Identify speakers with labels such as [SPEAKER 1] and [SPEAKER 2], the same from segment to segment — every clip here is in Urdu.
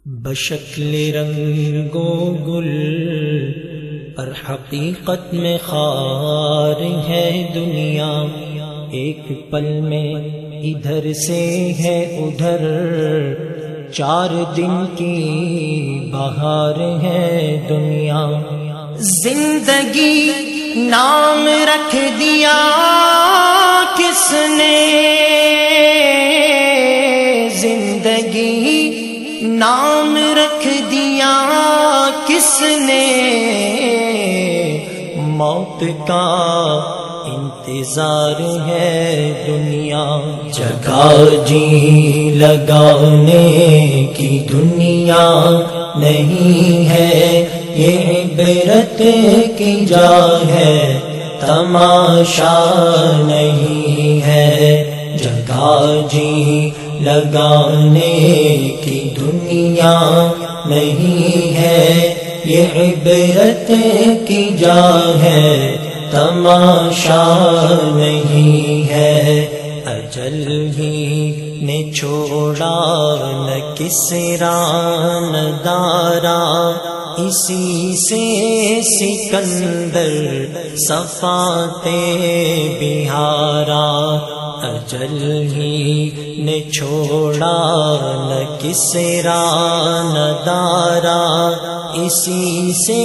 [SPEAKER 1] بشکل رنگ و گل پر حقیقت میں خار ہے دنیا، ایک پل میں ادھر سے ہے ادھر، 4 دن کی بہار ہے دنیا۔ زندگی نام رکھ دیا کس نے، زندگی نام رکھ دیا کس نے، موت کا انتظار ہے دنیا۔ جگہ جی لگانے کی دنیا نہیں ہے، یہ عبرت کی جا ہے، تماشا نہیں ہے۔ جگہ جی لگانے کی دنیا نہیں ہے، یہ عبرت کی جا ہے، تماشا نہیں ہے۔ اجل ہی نے چھوڑا نہ کسرا نہ دارا، اسی سے سکندر صفاتے بہارا۔ اجل ہی نے چھوڑا نہ کسرا نہ دارا، اسی سے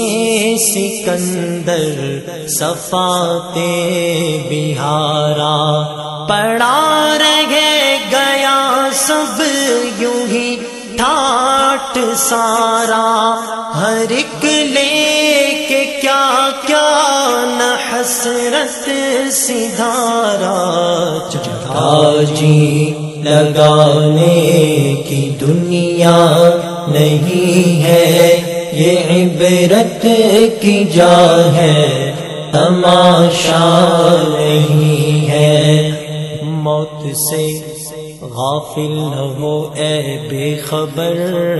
[SPEAKER 1] سکندر صفاتے بہارا۔ پڑا رہ گیا سب یوں ہی ٹھاٹ سارا، ہر ایک لے کے کیا کیا نہ حسرت سدھارا۔ جگہ جی لگانے کی دنیا نہیں ہے، یہ عبرت کی جا ہے، تماشا نہیں ہے۔ موت سے غافل نہ ہو اے بے خبر،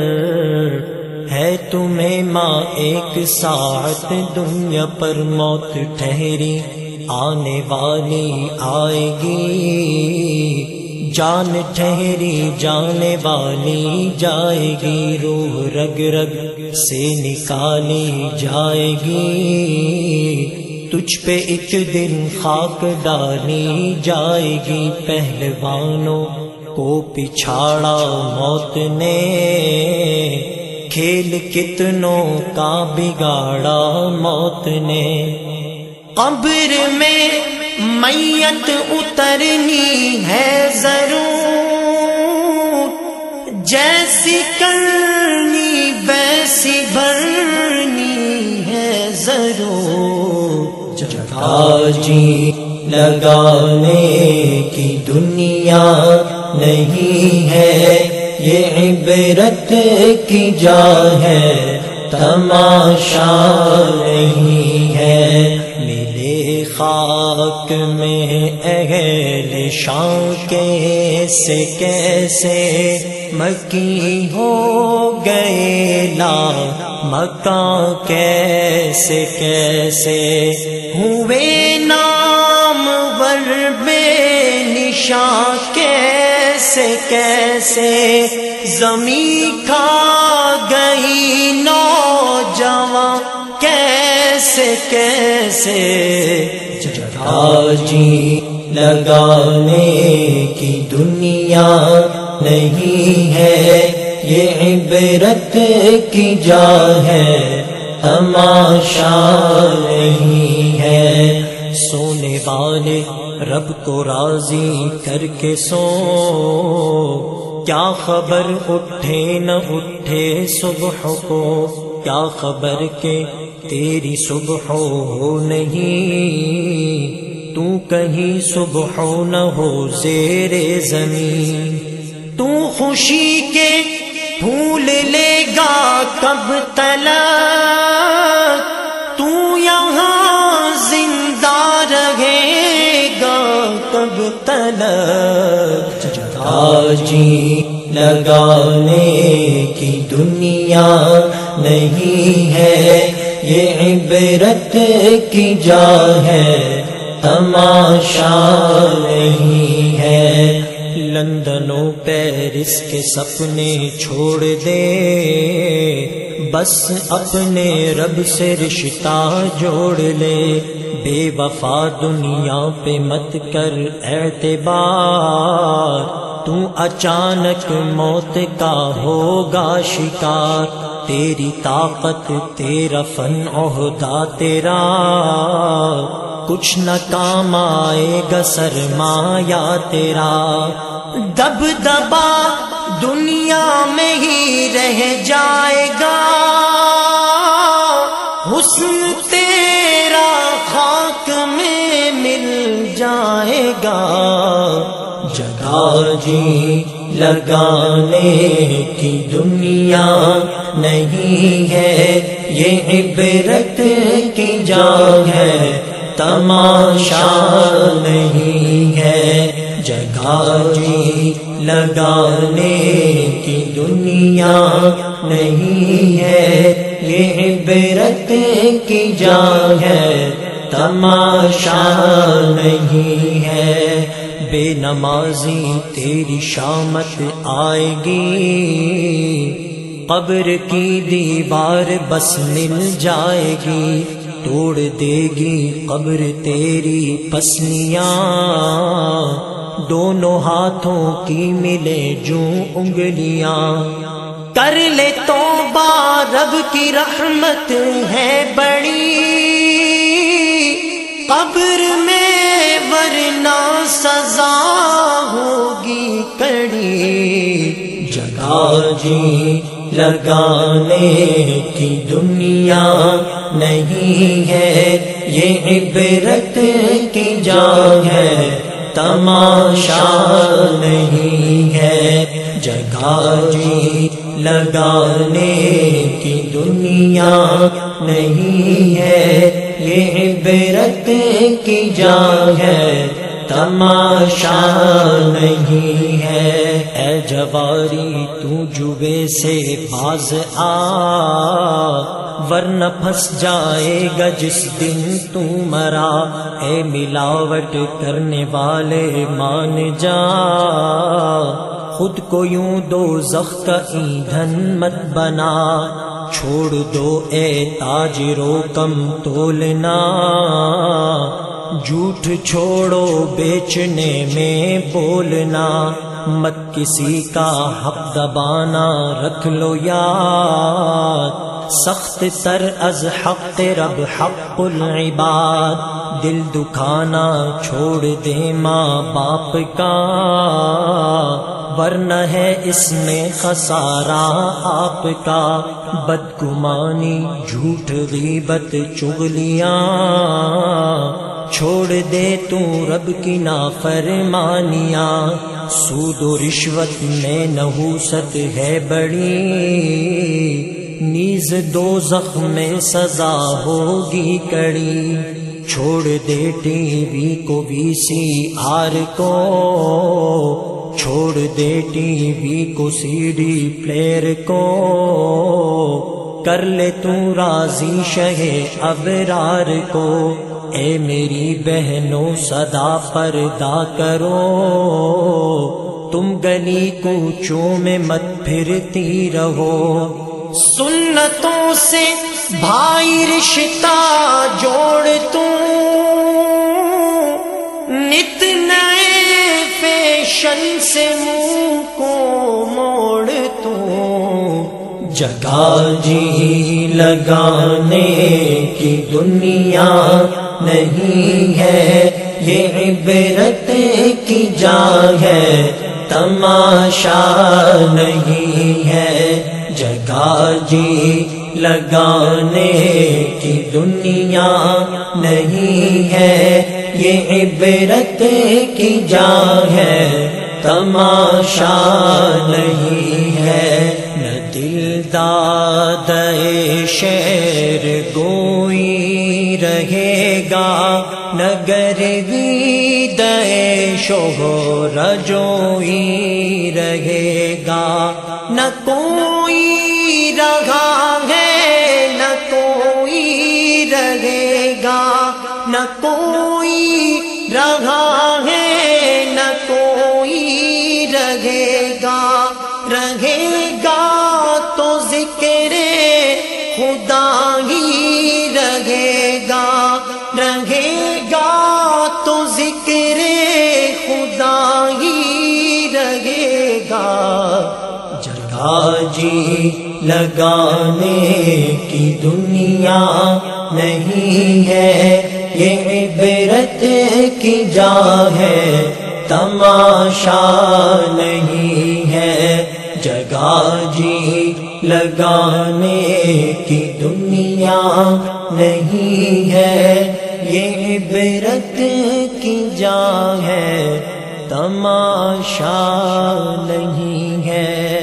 [SPEAKER 1] ہے تمہیں ماں ایک ساعت دنیا پر، موت ٹھہری آنے والی آئے گی، جان ٹھہری جانے والی جائے گی، روح رگ رگ سے نکالی جائے گی، تجھ پہ ایک دن خاک ڈالی جائے گی۔ پہلوانوں کو پچھاڑا موت نے، کھیل کتنوں کا بگاڑا موت نے۔ قبر میں میت اترنی ہے ضرور، جیسی کرنی ویسی بھرنی ہے ضرور۔ جگہ جی لگانے کی دنیا نہیں ہے، یہ عبرت کی جا ہے، تماشا نہیں ہے۔ ملے خاک میں اہل شان کیسے کیسے، مکی ہو گئے لا مکان کیسے کیسے، ہوئے نام ور بے نشان کیسے کیسے، زمین کھا گئی نوجوان کیسے کیسے۔ جگہ جی لگانے کی دنیا نہیں ہے، یہ عبرت کی جا ہے، تماشا نہیں ہے۔ سونے والے رب کو راضی کر کے سو، کیا خبر اٹھے نہ اٹھے صبح کو، کیا خبر کہ تیری صبح ہو نہیں، تو کہیں صبح نہ ہو زیر زمین۔ تو خوشی کے پھول لے گا کب تلک، تو یہاں زندہ رہے گا کب تلک۔ جگہ جی لگانے کی دنیا نہیں ہے، یہ عبرت کی جا ہے، تماشا نہیں ہے۔ لندن و پیرس جس کے سپنے چھوڑ دے، بس اپنے رب سے رشتہ جوڑ لے۔ بے وفا دنیا پہ مت کر اعتبار، تو اچانک موت کا ہوگا شکار۔ تیری طاقت تیرا فن عہدہ تیرا، کچھ نہ کام آئے گا سرمایہ تیرا۔ دبدبا دنیا میں ہی رہ جائے گا، حسن تیرا خاک میں مل جائے گا۔ جگہ جی لگانے کی دنیا نہیں ہے، یہ عبرت کی جا ہے، تماشا نہیں ہے۔ جگہ جی لگانے کی دنیا نہیں ہے، یہ عبرت کی جا ہے، تماشا نہیں ہے۔ بے نمازی تیری شامت آئے گی، قبر کی دیوار بس مل جائے گی، توڑ دے گی قبر تیری پسلیاں، دونوں ہاتھوں کی ملے جو انگلیاں۔ کر لے توبہ رب کی رحمت ہے بڑی، قبر میں ورنہ سزا ہوگی کڑی۔ جگہ جی لگانے کی دنیا نہیں ہے، یہ عبرت کی جا ہے، تماشا نہیں ہے۔ جگہ جی لگانے کی دنیا نہیں ہے، یہ عبرت کی جا ہے، تماشا نہیں ہے۔ اے جواری تو جوے سے باز آ، ورنہ پھنس جائے گا جس دن تو مرا۔ اے ملاوٹ کرنے والے مان جا، خود کو یوں دوزخ کا ایندھن مت بنا۔ چھوڑ دو اے تاجروں کم تولنا، جھوٹ چھوڑو بیچنے میں بولنا۔ مت کسی کا حق دبانا رکھ لو یاد، سخت تر از حق رب حق العباد۔ دل دکھانا چھوڑ دے ماں باپ کا، ورنہ ہے اس میں خسارہ آپ کا۔ بدگمانی جھوٹ غیبت چغلیاں، چھوڑ دے تو رب کی نافرمانیاں۔ سود و رشوت میں نحوست ہے بڑی، نیز دوزخ میں سزا ہوگی کڑی۔ چھوڑ دے ٹی وی کو وی سی آر کو، چھوڑ دے ٹی وی کو سی ڈی پلیئر کو۔ کر لے تو راضی شہ ابرار کو۔ اے میری بہنوں صدا پردہ کرو، تم گلی کوچوں میں مت پھرتی رہو۔ سنتوں سے بھائی رشتہ جوڑ تو، نت نئے فیشن سے منہ کو موڑ تو۔ جگہ جی لگانے کی دنیا نہیں ہے، یہ عبرت کی جا ہے، تماشا نہیں ہے۔ جگہ جی لگانے کی دنیا نہیں ہے، یہ عبرت کی جا ہے، تماشا نہیں ہے۔ نہ دل دادے شعر گوئی رہے گا، نہ گرویدہ شہر جوئی رہے گا۔ نہ کوئی رہا ہے نہ کوئی رہے گا، نہ کوئی رہا ہے نہ کوئی رہے گا۔ جگہ جی لگانے کی دنیا نہیں ہے، یہ عبرت کی جا ہے، تماشا نہیں ہے۔ جگہ جی لگانے کی دنیا نہیں ہے، یہ عبرت کی جا ہے، تماشا نہیں ہے۔